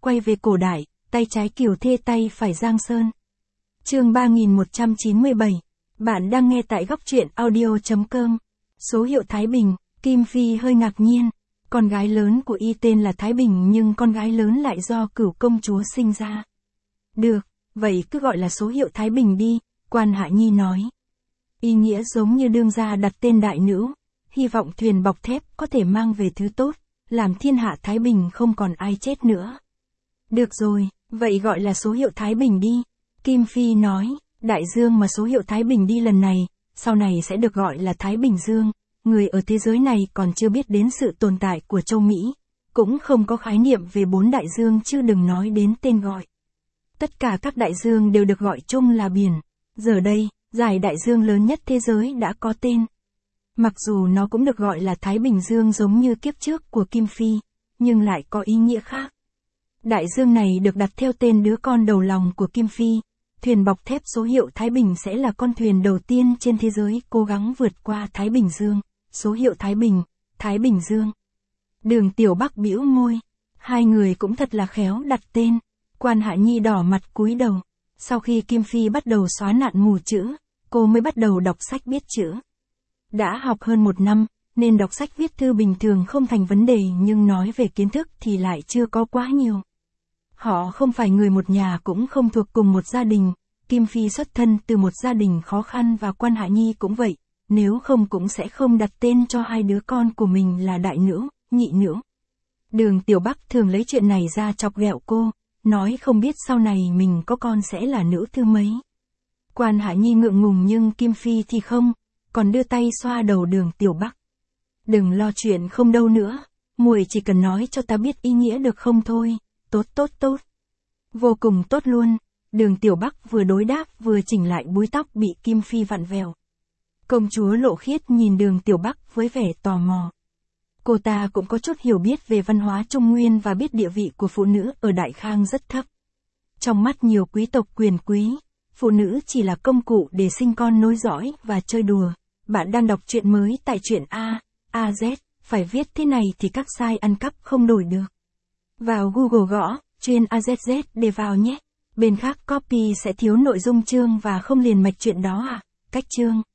quay về cổ đại, tay trái Kiều Thê tay phải Giang Sơn. Chương 3197. Bạn đang nghe tại góc truyện audio.com. Số hiệu Thái Bình, Kim Phi hơi ngạc nhiên. Con gái lớn của y tên là Thái Bình nhưng con gái lớn lại do Cửu công chúa sinh ra. Được, vậy cứ gọi là số hiệu Thái Bình đi, Quan Hạ Nhi nói. Ý nghĩa giống như đương gia đặt tên đại nữ, hy vọng thuyền bọc thép có thể mang về thứ tốt, làm thiên hạ Thái Bình không còn ai chết nữa. Được rồi, vậy gọi là số hiệu Thái Bình đi. Kim Phi nói, đại dương mà số hiệu Thái Bình đi lần này, sau này sẽ được gọi là Thái Bình Dương. Người ở thế giới này còn chưa biết đến sự tồn tại của châu Mỹ, cũng không có khái niệm về 4 đại dương chứ đừng nói đến tên gọi. Tất cả các đại dương đều được gọi chung là biển. Giờ đây, giải đại dương lớn nhất thế giới đã có tên. Mặc dù nó cũng được gọi là Thái Bình Dương giống như kiếp trước của Kim Phi, nhưng lại có ý nghĩa khác. Đại dương này được đặt theo tên đứa con đầu lòng của Kim Phi. Thuyền bọc thép số hiệu Thái Bình sẽ là con thuyền đầu tiên trên thế giới cố gắng vượt qua Thái Bình Dương. Số hiệu Thái Bình, Thái Bình Dương. Đường Tiểu Bắc bĩu môi. Hai người cũng thật là khéo đặt tên. Quan Hạ Nhi đỏ mặt cúi đầu. Sau khi Kim Phi bắt đầu xóa nạn mù chữ, cô mới bắt đầu đọc sách biết chữ. Đã học hơn 1 năm, nên đọc sách viết thư bình thường không thành vấn đề nhưng nói về kiến thức thì lại chưa có quá nhiều. Họ không phải người một nhà cũng không thuộc cùng một gia đình. Kim Phi xuất thân từ một gia đình khó khăn và Quan Hạ Nhi cũng vậy. Nếu không cũng sẽ không đặt tên cho hai đứa con của mình là đại nữ, nhị nữ. Đường Tiểu Bắc thường lấy chuyện này ra chọc ghẹo cô, nói không biết sau này mình có con sẽ là nữ thứ mấy. Quan Hạ Nhi ngượng ngùng nhưng Kim Phi thì không, còn đưa tay xoa đầu Đường Tiểu Bắc. Đừng lo chuyện không đâu nữa, muội chỉ cần nói cho ta biết ý nghĩa được không thôi, tốt. Vô cùng tốt luôn, Đường Tiểu Bắc vừa đối đáp vừa chỉnh lại búi tóc bị Kim Phi vặn vẹo. Công chúa Lộ Khiết nhìn Đường Tiểu Bắc với vẻ tò mò. Cô ta cũng có chút hiểu biết về văn hóa Trung Nguyên và biết địa vị của phụ nữ ở Đại Khang rất thấp. Trong mắt nhiều quý tộc quyền quý, phụ nữ chỉ là công cụ để sinh con nối dõi và chơi đùa. Bạn đang đọc truyện mới tại truyện AZ, phải viết thế này thì các site ăn cắp không đổi được. Vào Google gõ, chuyên AZZ để vào nhé. Bên khác copy sẽ thiếu nội dung chương và không liền mạch chuyện đó à? Cách chương.